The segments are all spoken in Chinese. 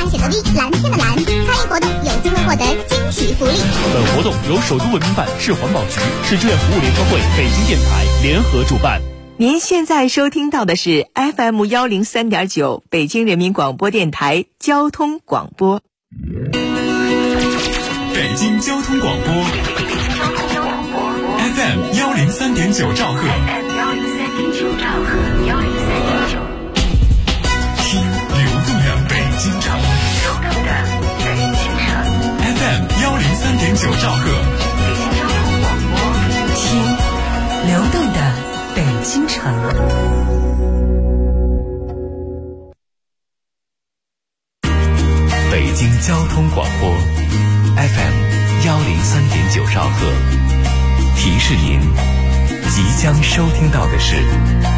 样选择 D， 蓝天的蓝。参与活动有机会获得惊喜福利。 本活动由首都文明办、市环保局、市志愿服务联合会、北京电台联合主办。 您现在收听到的是 FM103.9 北京人民广播电台交通广播。 北京交通广播 FM103.9 兆赫，听流动的北京城FM103.9 兆赫， 听流动的北京城。 北京交通广播 FM103.9 兆赫，提示您即将收听到的是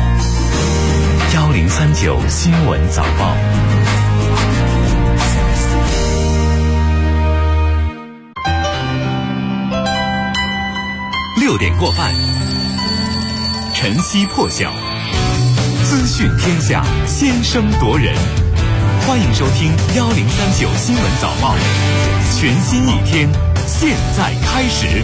1039新闻早报。6点过半，晨曦破晓，资讯天下，先声夺人。欢迎收听1039新闻早报，全新一天，现在开始。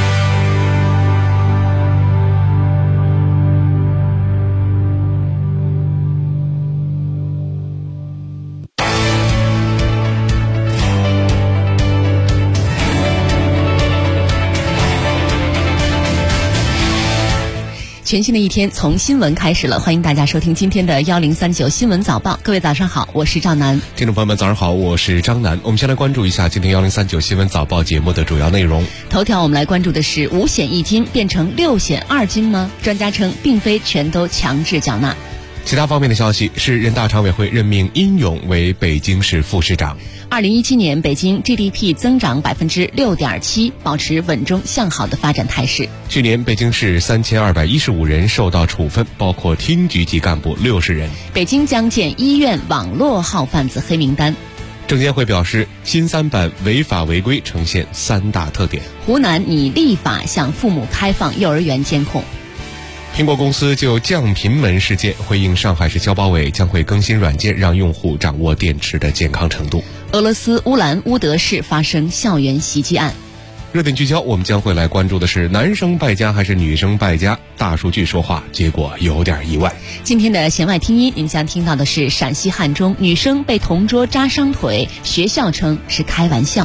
全新的一天从新闻开始了，欢迎大家收听今天的1039新闻早报。各位早上好，我是赵楠。 听众朋友们早上好，我是张楠。我们先来关注一下今天1039新闻早报节目的主要内容。 头条我们来关注的是5险1金变成6险2金吗？专家称并非全都强制缴纳。 其他方面的消息是，人大常委会任命殷勇为北京市副市长。 2017年北京 GDP 增长 6.7%， 保持稳中向好的发展态势。 去年北京市3215人受到处分，包括厅局级干部60人。 北京将建医院网络号贩子黑名单。 证监会表示，新3版违法违规呈现3大特点。 湖南拟立法向父母开放幼儿园监控。 苹果公司就降频门事件回应上海市消保委，将会更新软件，让用户掌握电池的健康程度。 俄罗斯乌兰乌德市发生校园袭击案。 热点聚焦，我们将会来关注的是男生败家还是女生败家？大数据说话，结果有点意外。 今天的弦外听音，您将听到的是陕西汉中女生被同桌扎伤腿，学校称是开玩笑。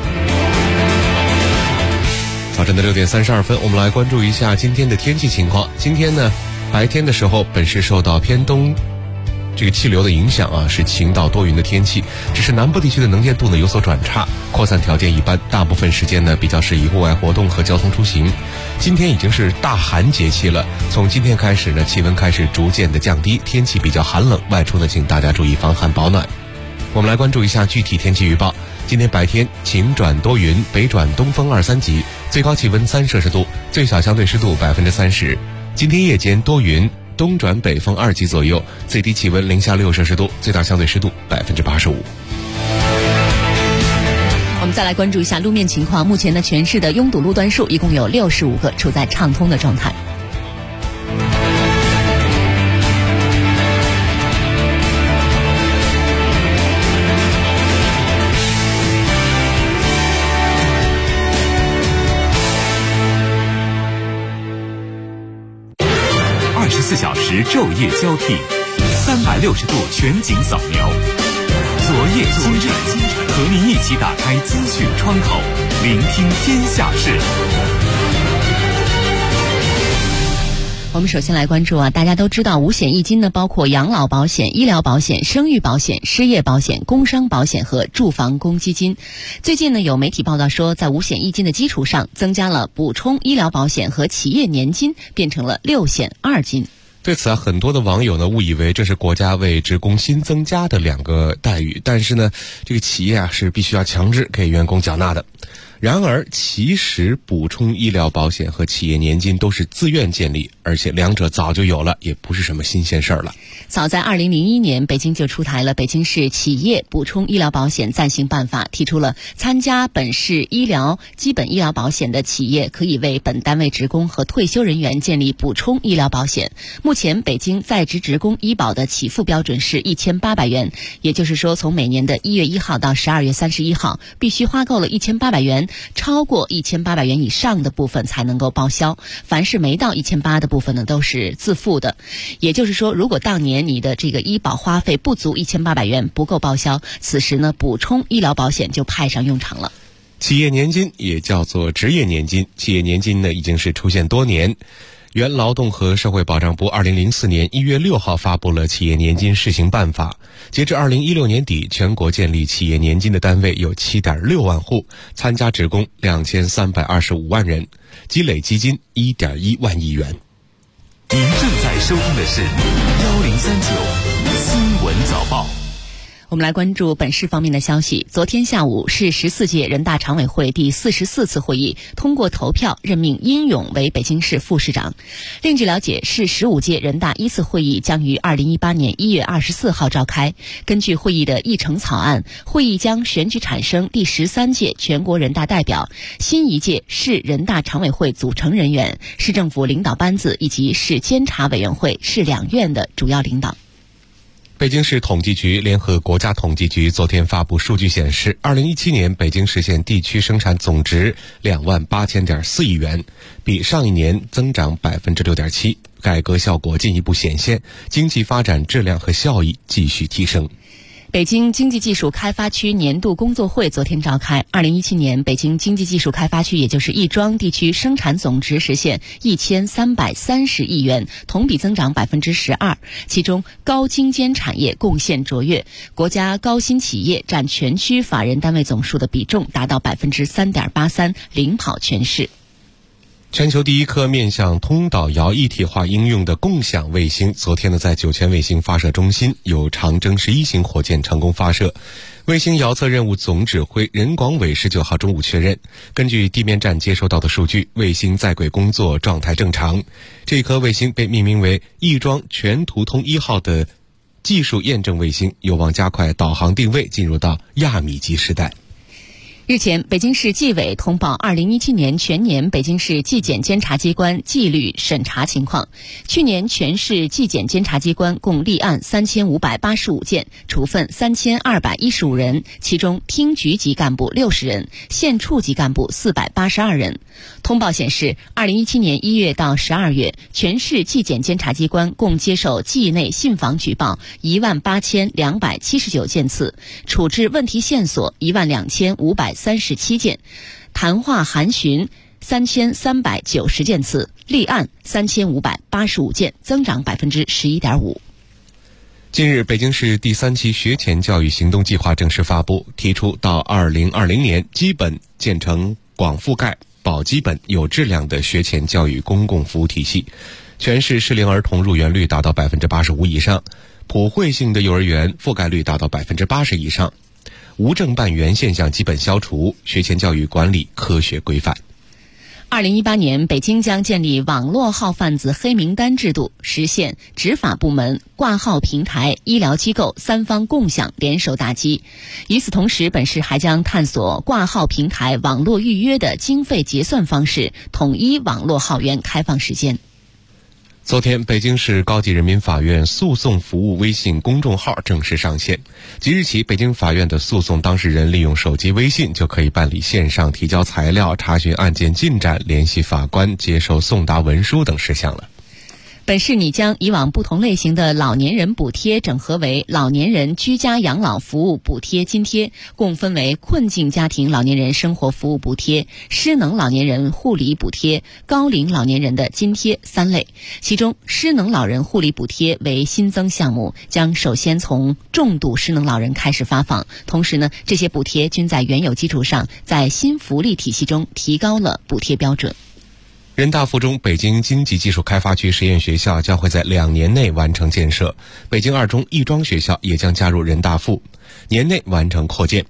早晨的6点32分，我们来关注一下今天的天气情况。今天呢，白天的时候本市受到偏东这个气流的影响啊，是晴到多云的天气，只是南部地区的能见度呢有所转差，扩散条件一般，大部分时间呢比较适宜户外活动和交通出行。今天已经是大寒节气了，从今天开始呢，气温开始逐渐的降低，天气比较寒冷，外出呢请大家注意防寒保暖。我们来关注一下具体天气预报。今天白天晴转多云，北转东风2、3级，最高气温3摄氏度，最小相对湿度30%。今天夜间多云，东转北风2级左右，最低气温0下6摄氏度，最大相对湿度85%。 我们再来关注一下路面情况。目前呢，全市的拥堵路段数一共有65个，处在畅通的状态。 24小时昼夜交替，360度全景扫描，昨夜今晨，和您一起打开资讯窗口，聆听天下事。 我们首先来关注大家都知道5险1金呢，包括养老保险、医疗保险、生育保险、失业保险、工伤保险和住房公积金。最近呢，有媒体报道说，在5险1金的基础上，增加了补充医疗保险和企业年金，变成了6险2金。 对此很多的网友呢误以为这是国家为职工新增加的2个待遇，但是呢，这个企业是必须要强制给员工缴纳的。 然而，其实补充医疗保险和企业年金都是自愿建立，而且两者早就有了，也不是什么新鲜事儿了。 早在2001年，北京就出台了《北京市企业补充医疗保险暂行办法》，提出了参加本市基本医疗保险的企业可以为本单位职工和退休人员建立补充医疗保险。目前，北京在职职工医保的起付标准是1800元，也就是说，从每年的1月1号到12月31号，必须花够了1800元，超过1800元以上的部分才能够报销。凡是没到1800的部分呢，都是自付的。也就是说，如果当年你的这个医保花费不足1800元，不够报销，此时呢，补充医疗保险就派上用场了。 企业年金也叫做职业年金，企业年金呢已经是出现多年。原劳动和社会保障部2004年1月6号发布了企业年金试行办法。截至2016年底，全国建立企业年金的单位有 7.6 万户，参加职工2325万人，积累基金1.1万亿元。 您正在收听的是1039新闻早报。 我们来关注本市方面的消息。昨天下午，市14届人大常委会第44次会议通过投票任命殷勇为北京市副市长。另据了解，市15届人大1次会议将于2018年1月24号召开。根据会议的议程草案，会议将选举产生第13届全国人大代表、新一届市人大常委会组成人员、市政府领导班子以及市监察委员会、市两院的主要领导。 北京市统计局联合国家统计局昨天发布数据显示，2017年北京实现地区生产总值28000.4亿元，比上一年增长 6.7%， 改革效果进一步显现，经济发展质量和效益继续提升。 北京经济技术开发区年度工作会昨天召开。2017年，北京经济技术开发区，也就是亦庄地区生产总值实现1330亿元，同比增长 12%。其中，高精尖产业贡献卓越，国家高新企业占全区法人单位总数的比重达到 3.83%， 领跑全市。 全球第一颗面向通导遥一体化应用的共享卫星，昨天呢在酒泉卫星发射中心由长征11型火箭成功发射。卫星遥测任务总指挥任广伟19号中午确认，根据地面站接收到的数据，卫星在轨工作状态正常。这颗卫星被命名为亦庄全图通1号的技术验证卫星，有望加快导航定位进入到亚米级时代。 日前，北京市纪委通报2017年全年北京市纪检监察机关纪律审查情况。去年全市纪检监察机关共立案3585件，处分3215人，其中厅局级干部60人，县处级干部482人。通报显示，2017年1月到12月，全市纪检监察机关共接受纪内信访举报18279件次，处置问题线索12537件，谈话函询3390件次，立案3585件，增长 11.5%。 近日，北京市第3期学前教育行动计划正式发布，提出到2020年基本建成广覆盖、保基本、有质量的学前教育公共服务体系，全市适龄儿童入园率达到 85% 以上，普惠性的幼儿园覆盖率达到 80% 以上，无证办园现象基本消除，学前教育管理科学规范。 2018年，北京将建立网络号贩子黑名单制度，实现执法部门、挂号平台、医疗机构三方共享联手打击。与此同时，本市还将探索挂号平台网络预约的经费结算方式，统一网络号源开放时间。 昨天，北京市高级人民法院诉讼服务微信公众号正式上线。即日起，北京法院的诉讼当事人利用手机微信就可以办理线上提交材料、查询案件进展、联系法官、接受送达文书等事项了。 本市拟将以往不同类型的老年人补贴整合为老年人居家养老服务补贴津贴，共分为困境家庭老年人生活服务补贴、失能老年人护理补贴、高龄老年人的津贴3类。其中，失能老人护理补贴为新增项目，将首先从重度失能老人开始发放。同时呢，这些补贴均在原有基础上，在新福利体系中提高了补贴标准。 人大附中北京经济技术开发区实验学校将会在2年内完成建设，北京二中亦庄学校也将加入人大附，年内完成扩建。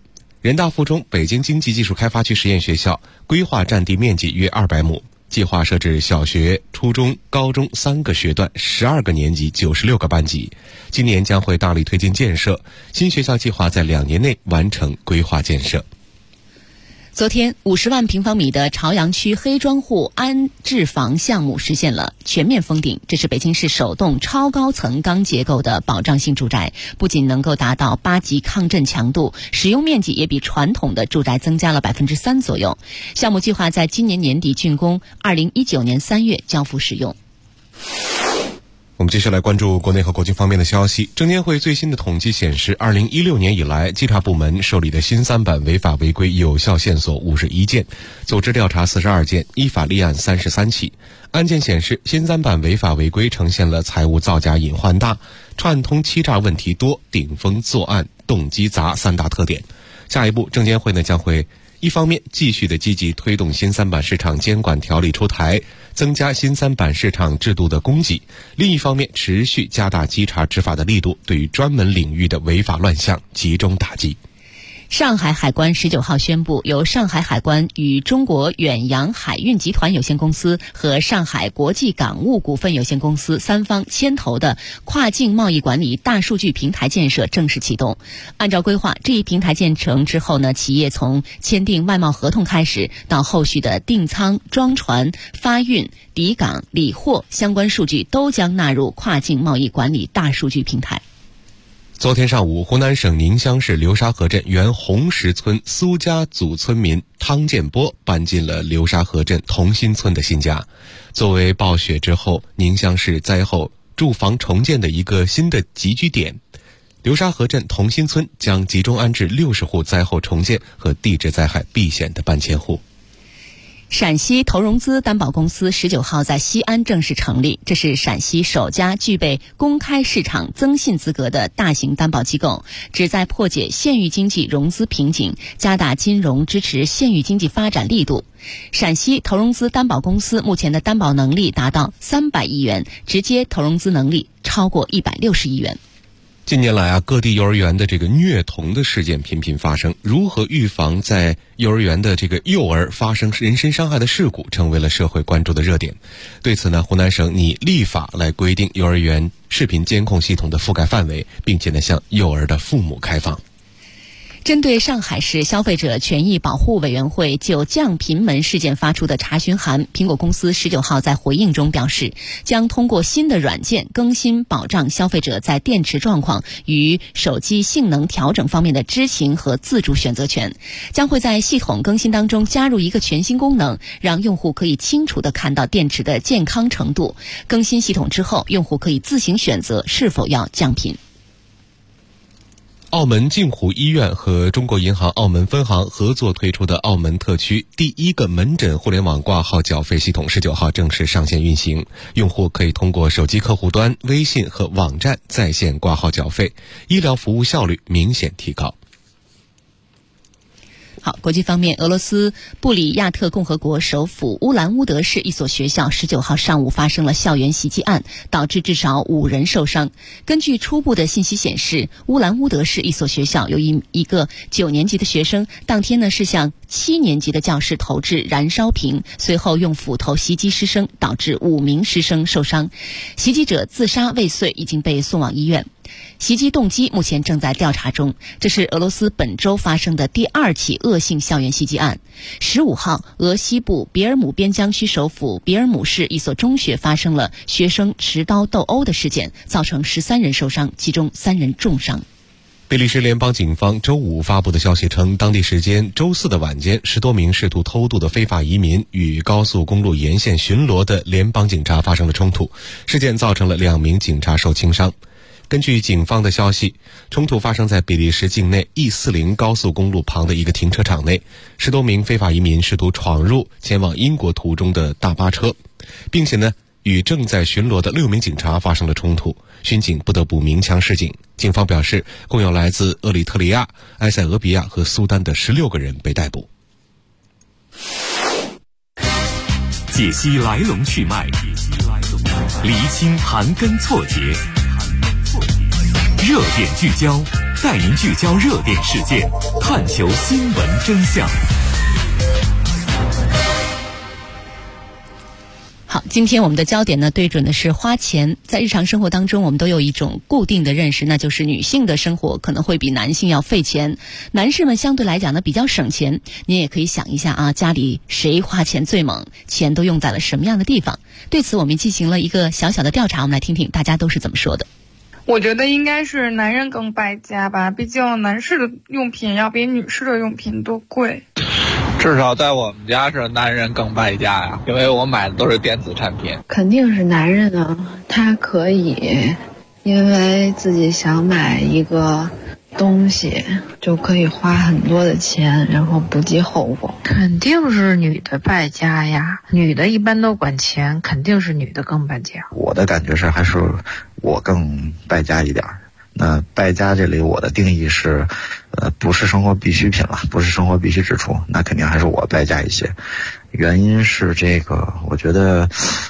人大附中北京经济技术开发区实验学校规划占地面积约200亩，计划设置小学、初中、高中3个学段，12个年级，96个班级。今年将会大力推进建设，新学校计划在2年内完成规划建设。 昨天，50万平方米的朝阳区黑庄户安置房项目实现了全面封顶。这是北京市首栋超高层钢结构的保障性住宅，不仅能够达到8级抗震强度，使用面积也比传统的住宅增加了3%左右。项目计划在今年年底竣工，2019年3月交付使用。 我们接下来关注国内和国际方面的消息。证监会最新的统计显示，2016年以来，稽查部门受理的新3版违法违规有效线索51件，组织调查42件，依法立案33起。案件显示，新3版违法违规呈现了财务造假隐患大、串通欺诈问题多、顶风作案、动机杂3大特点。下一步，证监会将会一方面继续的积极推动新3版市场监管条例出台，增加新3版市场制度的供给；另一方面，持续加大稽查执法的力度，对于专门领域的违法乱象集中打击。 上海海关19号宣布，由上海海关与中国远洋海运集团有限公司和上海国际港务股份有限公司3方牵头的跨境贸易管理大数据平台建设正式启动。按照规划，这一平台建成之后呢，企业从签订外贸合同开始，到后续的订仓、装船、发运、抵港、理货相关数据都将纳入跨境贸易管理大数据平台。 昨天上午，湖南省宁乡市流沙河镇原红石村苏家族村民汤建波搬进了流沙河镇同心村的新家。作为暴雪之后宁乡市灾后住房重建的一个新的集聚点，流沙河镇同心村将集中安置60户灾后重建和地质灾害避险的搬迁户。 陕西投融资担保公司19号在西安正式成立，这是陕西首家具备公开市场增信资格的大型担保机构，旨在破解县域经济融资瓶颈，加大金融支持县域经济发展力度。陕西投融资担保公司目前的担保能力达到300亿元，直接投融资能力超过160亿元。 近年来各地幼儿园的虐童的事件频频发生，如何预防在幼儿园的幼儿发生人身伤害的事故，成为了社会关注的热点。对此呢，湖南省拟立法来规定幼儿园视频监控系统的覆盖范围，并且向幼儿的父母开放。 针对上海市消费者权益保护委员会就降频门事件发出的查询函，苹果公司19号在回应中表示，将通过新的软件更新保障消费者在电池状况与手机性能调整方面的知情和自主选择权，将会在系统更新当中加入一个全新功能，让用户可以清楚地看到电池的健康程度。更新系统之后，用户可以自行选择是否要降频。 澳门镜湖医院和中国银行澳门分行合作推出的澳门特区第一个门诊互联网挂号缴费系统19号正式上线运行，用户可以通过手机客户端、微信和网站在线挂号缴费，医疗服务效率明显提高。 好，国际方面，俄罗斯布里亚特共和国首府乌兰乌德市一所学校19号上午发生了校园袭击案，导致至少5人受伤。根据初步的信息显示，乌兰乌德市一所学校有一个9年级的学生，当天呢是向7年级的教室投掷燃烧瓶，随后用斧头袭击师生，导致5名师生受伤。袭击者自杀未遂，已经被送往医院。袭击动机目前正在调查中。这是俄罗斯本周发生的第2起恶性校园袭击案。15号，俄西部别尔姆边疆区首府别尔姆市一所中学发生了学生持刀斗殴的事件，造成13人受伤，其中3人重伤。 比利时联邦警方周五发布的消息称，当地时间周4的晚间，10多名试图偷渡的非法移民与高速公路沿线巡逻的联邦警察发生了冲突，事件造成了2名警察受轻伤。根据警方的消息，冲突发生在比利时境内 E40 高速公路旁的一个停车场内，10多名非法移民试图闯入前往英国途中的大巴车，并且与正在巡逻的6名警察发生了冲突，巡警不得不鸣枪示警。警方表示，共有来自厄立特里亚、埃塞俄比亚和苏丹的16个人被逮捕。 解析来龙去脉，厘清盘根错节，热点聚焦， 带您聚焦热点事件，探求新闻真相。 好，今天我们的焦点呢，对准的是花钱。在日常生活当中，我们都有一种固定的认识，那就是女性的生活可能会比男性要费钱，男士们相对来讲呢比较省钱。您也可以想一下啊，家里谁花钱最猛，钱都用在了什么样的地方？对此，我们进行了一个小小的调查，我们来听听大家都是怎么说的。 我觉得应该是男人更败家吧，毕竟男士的用品要比女士的用品都贵。 至少在我们家是男人更败家呀，因为我买的都是电子产品。 肯定是男人啊，他可以因为自己想买一个东西就可以花很多的钱，然后不计后果。 肯定是女的败家呀，女的一般都管钱，肯定是女的更败家。 我的感觉是还是我更败家一点。那败家这里我的定义是不是生活必需品了，不是生活必需支出，那肯定还是我败家一些。原因是这个，我觉得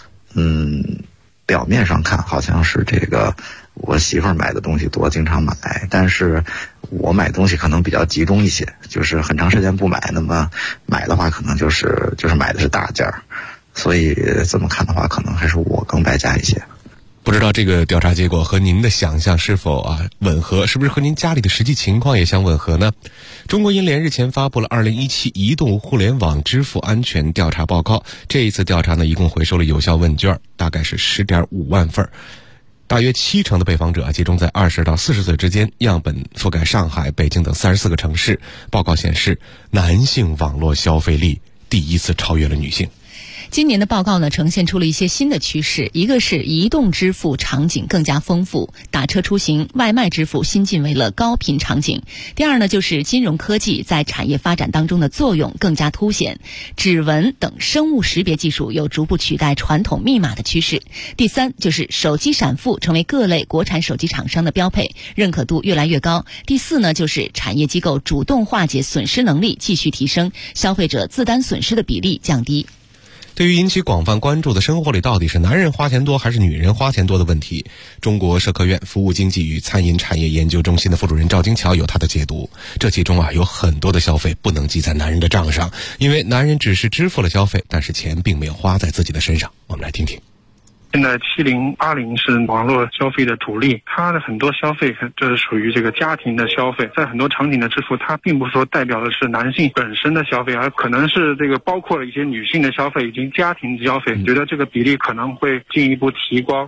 表面上看好像是这个我媳妇儿买的东西多，经常买，但是我买东西可能比较集中一些，就是很长时间不买，那么买的话可能就是买的是大件儿，所以这么看的话可能还是我更败家一些。 不知道这个调查结果和您的想象是否吻合，是不是和您家里的实际情况也相吻合呢？中国银联日前发布了2017移动互联网支付安全调查报告，这一次调查呢，一共回收了有效问卷，大概是10.5万份，大约70%的被访者集中在20到40岁之间，样本覆盖上海、北京等34个城市。报告显示，男性网络消费力第一次超越了女性。 今年的报告呢，呈现出了一些新的趋势，一个是移动支付场景更加丰富，打车出行、外卖支付新进为了高频场景。第二呢，就是金融科技在产业发展当中的作用更加凸显，指纹等生物识别技术有逐步取代传统密码的趋势。第三，就是手机闪付成为各类国产手机厂商的标配，认可度越来越高。第四呢，就是产业机构主动化解损失能力继续提升，消费者自担损失的比例降低。 对于引起广泛关注的生活里到底是男人花钱多还是女人花钱多的问题，中国社科院服务经济与餐饮产业研究中心的副主任赵金桥有他的解读。这其中有很多的消费不能记在男人的账上，因为男人只是支付了消费，但是钱并没有花在自己的身上。我们来听听。 现在70、80是网络消费的主力，它的很多消费这是属于这个家庭的消费，在很多场景的支付，它并不是说代表的是男性本身的消费，而可能是这个包括了一些女性的消费以及家庭消费，觉得这个比例可能会进一步提高。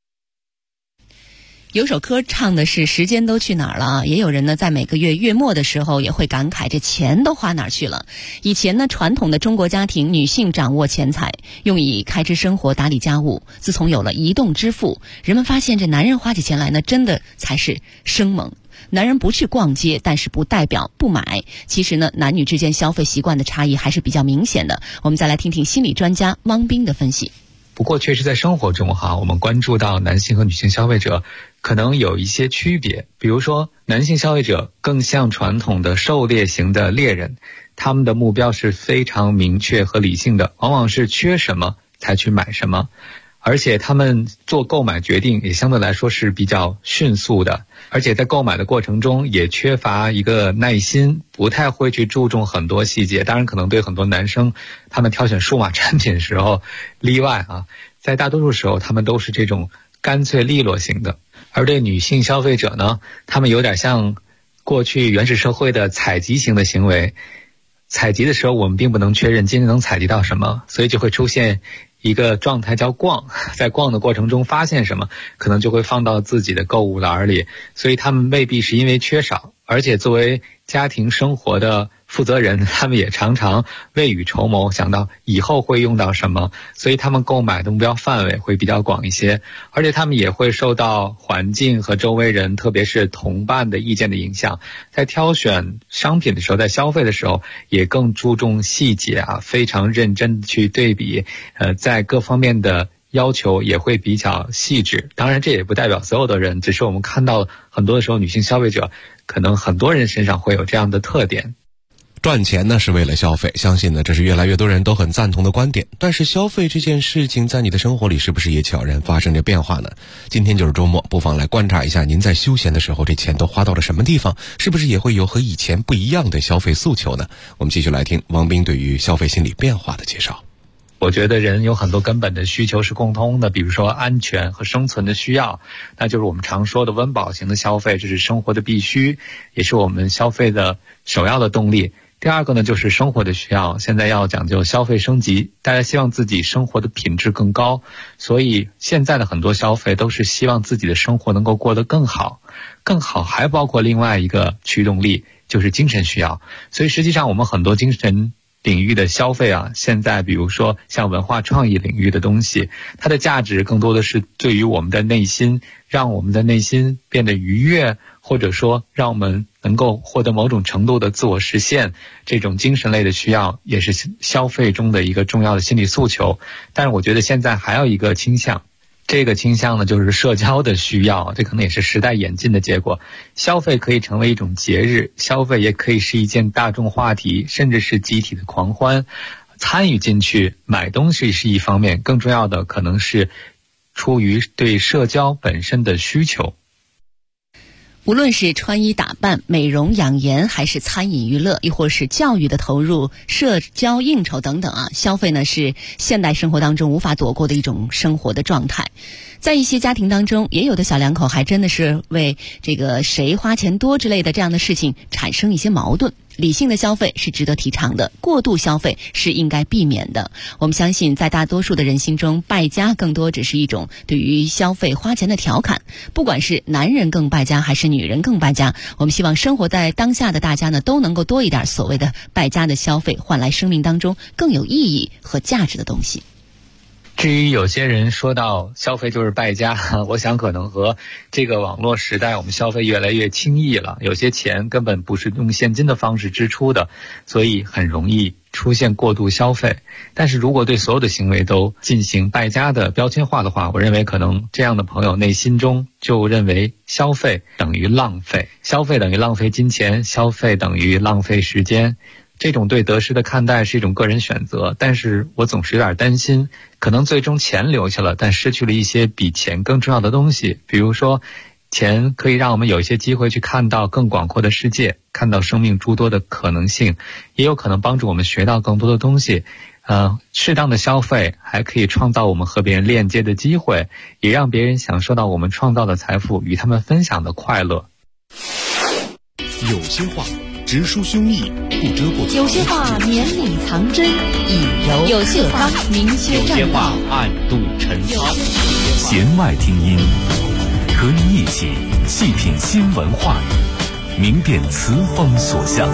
有首歌唱的是时间都去哪儿了，也有人呢在每个月月末的时候也会感慨这钱都花哪儿去了。以前呢，传统的中国家庭女性掌握钱财，用以开支生活、打理家务。自从有了移动支付，人们发现这男人花起钱来呢，真的才是生猛。男人不去逛街，但是不代表不买。其实呢，男女之间消费习惯的差异还是比较明显的。我们再来听听心理专家汪斌的分析。 不过确实在生活中我们关注到男性和女性消费者可能有一些区别。比如说，男性消费者更像传统的狩猎型的猎人，他们的目标是非常明确和理性的，往往是缺什么才去买什么，而且他们做购买决定也相对来说是比较迅速的，而且在购买的过程中也缺乏一个耐心，不太会去注重很多细节。当然可能对很多男生他们挑选数码产品的时候例外在大多数时候他们都是这种干脆利落型的。而对女性消费者呢，他们有点像过去原始社会的采集型的行为，采集的时候我们并不能确认今天能采集到什么，所以就会出现一个状态叫逛，在逛的过程中发现什么，可能就会放到自己的购物篮里，所以他们未必是因为缺少，而且作为家庭生活的负责人，他们也常常未雨绸缪，想到以后会用到什么，所以他们购买的目标范围会比较广一些，而且他们也会受到环境和周围人，特别是同伴的意见的影响，在挑选商品的时候，在消费的时候也更注重细节非常认真的去对比，在各方面的要求也会比较细致。当然这也不代表所有的人，只是我们看到很多的时候女性消费者可能很多人身上会有这样的特点。 赚钱呢是为了消费，相信呢这是越来越多人都很赞同的观点。但是消费这件事情在你的生活里是不是也悄然发生着变化呢？今天就是周末，不妨来观察一下您在休闲的时候这钱都花到了什么地方，是不是也会有和以前不一样的消费诉求呢？我们继续来听王斌对于消费心理变化的介绍。 我觉得人有很多根本的需求是共通的，比如说安全和生存的需要，那就是我们常说的温饱型的消费，这是生活的必须，也是我们消费的首要的动力。第二个呢，就是生活的需要，现在要讲究消费升级，大家希望自己生活的品质更高，所以现在的很多消费都是希望自己的生活能够过得更好。更好还包括另外一个驱动力，就是精神需要。所以实际上我们很多精神领域的消费啊，现在比如说像文化创意领域的东西，它的价值更多的是对于我们的内心，让我们的内心变得愉悦，或者说让我们能够获得某种程度的自我实现，这种精神类的需要也是消费中的一个重要的心理诉求。但是我觉得现在还有一个倾向，这个倾向呢就是社交的需要，这可能也是时代演进的结果。消费可以成为一种节日，消费也可以是一件大众话题，甚至是集体的狂欢。参与进去买东西是一方面，更重要的可能是出于对社交本身的需求。 无论是穿衣打扮、美容养颜，还是餐饮娱乐，亦或是教育的投入、社交应酬等等啊，消费呢是现代生活当中无法躲过的一种生活的状态。在一些家庭当中，也有的小两口还真的是为这个谁花钱多之类的这样的事情产生一些矛盾。理性的消费是值得提倡的，过度消费是应该避免的。我们相信在大多数的人心中，败家更多只是一种对于消费花钱的调侃。不管是男人更败家还是女人更败家，我们希望生活在当下的大家呢，都能够多一点所谓的败家的消费，换来生命当中更有意义和价值的东西。 至于有些人说到消费就是败家，我想可能和这个网络时代我们消费越来越轻易了，有些钱根本不是用现金的方式支出的，所以很容易出现过度消费。但是如果对所有的行为都进行败家的标签化的话，我认为可能这样的朋友内心中就认为消费等于浪费，消费等于浪费金钱，消费等于浪费时间。这种对得失的看待是一种个人选择，但是我总是有点担心，可能最终钱留下了，但失去了一些比钱更重要的东西。比如说，钱可以让我们有一些机会去看到更广阔的世界，看到生命诸多的可能性，也有可能帮助我们学到更多的东西。适当的消费还可以创造我们和别人链接的机会，也让别人享受到我们创造的财富与他们分享的快乐。 有些话直抒胸臆，不遮不藏； 有些话绵里藏针，以柔有些话明歇有些话暗度陈仓。 弦外听音，和你一起细品新闻话语，明辨词风所向。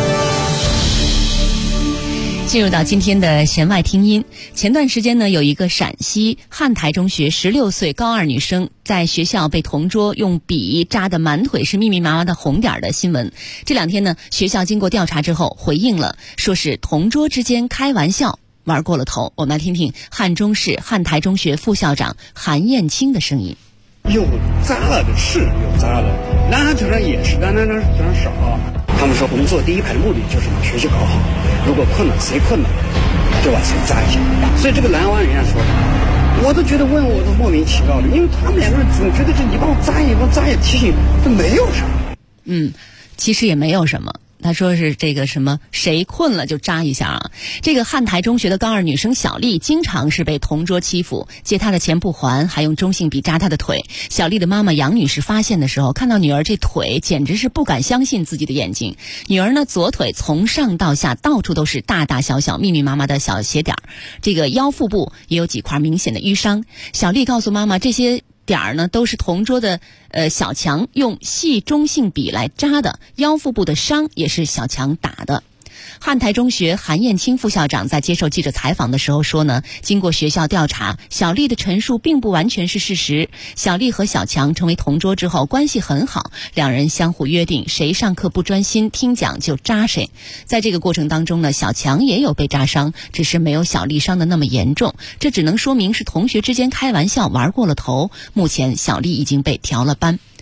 进入到今天的弦外听音。前段时间呢，有一个陕西汉台中学16岁高二女生在学校被同桌用笔扎得满腿是密密麻麻的红点的新闻。这两天呢，学校经过调查之后回应了，说是同桌之间开玩笑玩过了头。我们来听听汉中市汉台中学副校长韩艳青的声音。 有渣了的是有渣了，男孩子上也是，但男孩子上少。他们说我们做第一排的目的就是把学习搞好，如果困了谁困了就把谁扎一下。所以这个南湾人家说，我都觉得问我都莫名其妙的，因为他们两个人总觉得这你帮我扎一帮扎一提醒，这没有啥。 其实也没有什么。他说是这个什么谁困了就扎一下啊。这个汉台中学的高二女生小丽经常是被同桌欺负，借她的钱不还，还用中性笔扎她的腿。小丽的妈妈杨女士发现的时候，看到女儿这腿简直是不敢相信自己的眼睛。女儿呢，左腿从上到下到处都是大大小小密密麻麻的小血点，这个腰腹部也有几块明显的淤伤。小丽告诉妈妈，这些点儿呢都是同桌的小强用细中性笔来扎的，腰腹部的伤也是小强打的。汉台中学韩艳青副校长在接受记者采访的时候说呢，经过学校调查，小丽的陈述并不完全是事实。小丽和小强成为同桌之后关系很好，两人相互约定谁上课不专心听讲就扎谁。在这个过程当中呢，小强也有被扎伤，只是没有小丽伤的那么严重，这只能说明是同学之间开玩笑玩过了头。目前小丽已经被调了班。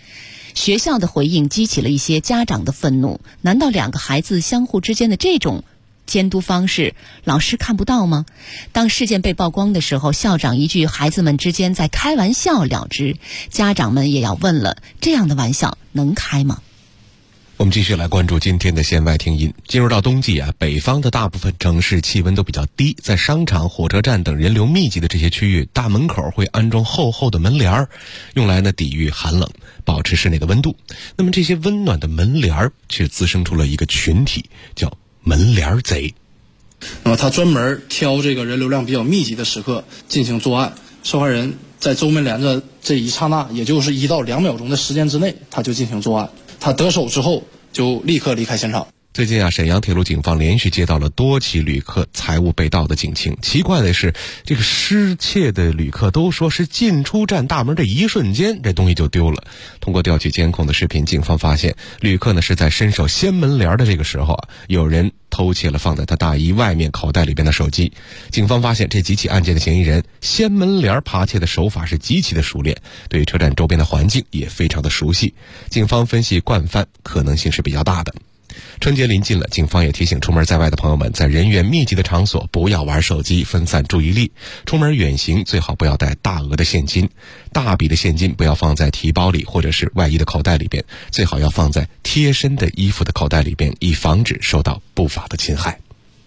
学校的回应激起了一些家长的愤怒。难道两个孩子相互之间的这种监督方式，老师看不到吗？当事件被曝光的时候，校长一句孩子们之间在开玩笑了之，家长们也要问了，这样的玩笑能开吗？ 我们继续来关注今天的线外听音。进入到冬季啊，北方的大部分城市气温都比较低，在商场、火车站等人流密集的这些区域，大门口会安装厚厚的门帘儿，用来呢抵御寒冷，保持室内的温度。那么这些温暖的门帘儿却滋生出了一个群体，叫门帘贼。 那么他专门挑这个人流量比较密集的时刻进行作案，受害人在周门帘的这一刹那，也就是1到2秒钟的时间之内，他就进行作案。他得手之后就立刻离开现场。 最近啊，沈阳铁路警方连续接到了多起旅客财物被盗的警情。奇怪的是，这个失窃的旅客都说是进出站大门的一瞬间，这东西就丢了。通过调取监控的视频，警方发现旅客呢是在伸手掀门帘的这个时候啊，有人偷窃了放在他大衣外面口袋里边的手机。警方发现这几起案件的嫌疑人掀门帘扒窃的手法是极其的熟练，对车站周边的环境也非常的熟悉。警方分析惯犯可能性是比较大的。春节临近了，警方也提醒出门在外的朋友们，在人员密集的场所不要玩手机，分散注意力。出门远行最好不要带大额的现金，大笔的现金不要放在提包里或者是外衣的口袋里边，最好要放在贴身的衣服的口袋里边，以防止受到不法的侵害。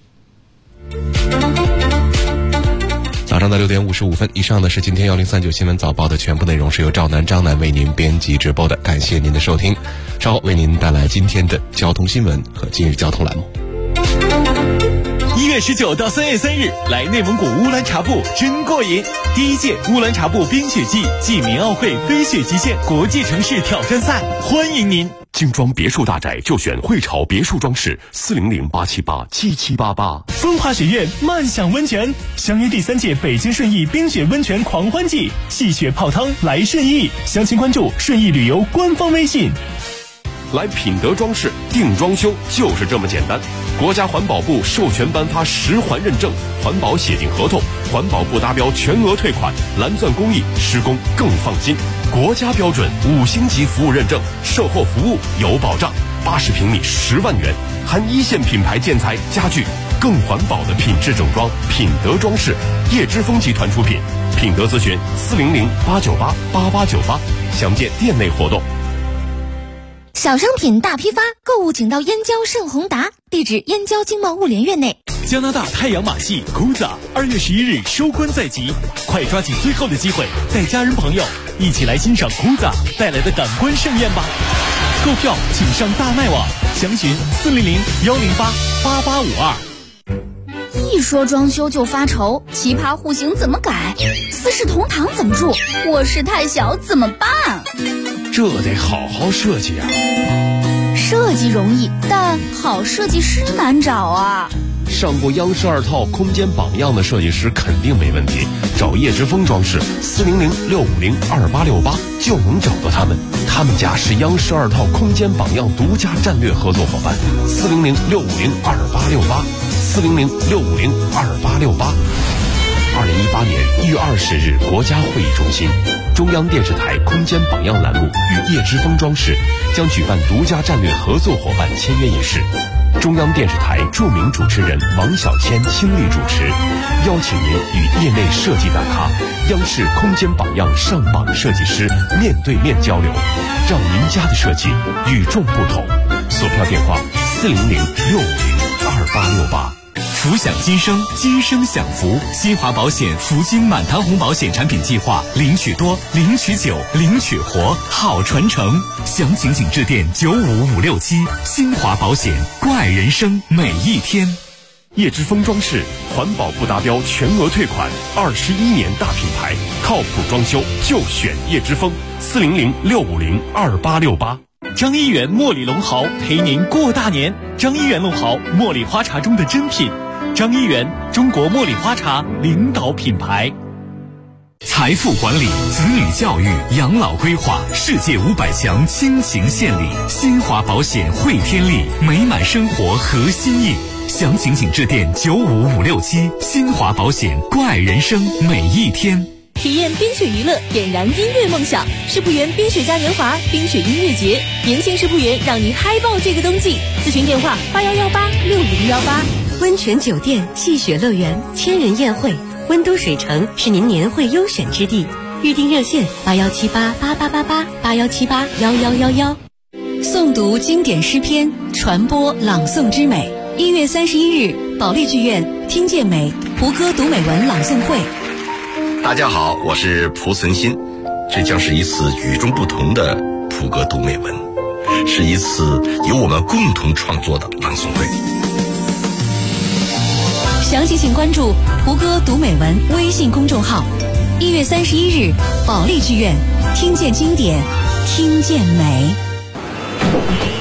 早上的6点55分，以上呢是今天1039新闻早报的全部内容，是由赵楠、张楠为您编辑直播的，感谢您的收听。稍后为您带来今天的交通新闻和今日交通栏目。 1月19到3月3日，来内蒙古乌兰察布真过瘾！第1届乌兰察布冰雪季暨民奥会飞雪极限国际城市挑战赛，欢迎您！ 精装别墅大宅就选汇潮别墅装饰，400-878-7788。 风华学院慢享温泉，相约第3届北京顺义冰雪温泉狂欢季，戏雪泡汤来顺义，详情关注顺义旅游官方微信。 来品德装饰定装修就是这么简单，国家环保部授权颁发10环认证，环保协定合同，环保部达标全额退款，蓝钻工艺，施工更放心，国家标准5星级服务认证，售后服务有保障，80平米10万元，含1线品牌建材家具，更环保的品质整装，品德装饰，叶之峰集团出品，品德咨询400-898-8898，详见店内活动。 小商品大批发，购物请到燕郊盛宏达，地址燕郊经贸物联院内。 加拿大太阳马戏 Kuza 2月11日收官在即，快抓紧最后的机会，带家人朋友一起来欣赏 Kuza 带来的感官盛宴吧！购票请上大麦网，详询400-108-8852。 一说装修就发愁，奇葩户型怎么改？四世同堂怎么住？卧室太小怎么办？ 这得好好设计啊！ 设计容易，但好设计师难找啊。 上过央视2套空间榜样的设计师肯定没问题，找叶之峰装饰400-650-2868就能找到他们。他们家是央视2套空间榜样独家战略合作伙伴，400-650-2868，400-650-2868。2018年1月20日，国家会议中心，中央电视台空间榜样栏目与叶之峰装饰将举办独家战略合作伙伴签约仪式。中央电视台著名主持人王小谦亲力主持，邀请您与业内设计大咖、央视空间榜样上榜设计师面对面交流，让您家的设计与众不同。索票电话400-650-2868。 福享今生，今生享福。新华保险福金满堂红保险产品计划，领取多，领取久，领取活，好传承。详情请致电95567。新华保险，怪人生每一天。 叶之峰装饰，环保部达标全额退款，21年大品牌，靠谱装修就选叶之峰，400-650-2868。 张一元茉莉龙豪陪您过大年。张一元龙豪，茉莉花茶中的珍品。张一元，中国茉莉花茶领导品牌。财富管理、子女教育、养老规划，世界500强倾情献礼。新华保险汇天利，美满生活核心意。详情请致电95567。新华保险，怪人生每一天。 体验冰雪娱乐，点燃音乐梦想。世博园冰雪嘉年华冰雪音乐节，年轻世博园让你嗨爆这个冬季。咨询电话81186018。 温泉酒店、戏雪乐园、千人宴会，温都水城是您年会优选之地。预订热线8178888881781111。诵读经典诗篇，传播朗诵之美。1月31日，保利剧院听见美胡歌读美文朗诵会。 大家好，我是蒲存昕，这将是一次与众不同的蒲歌读美文，是一次由我们共同创作的朗诵会。 详情请关注胡歌读美文微信公众号。1月31日，保利剧院听见经典，听见美。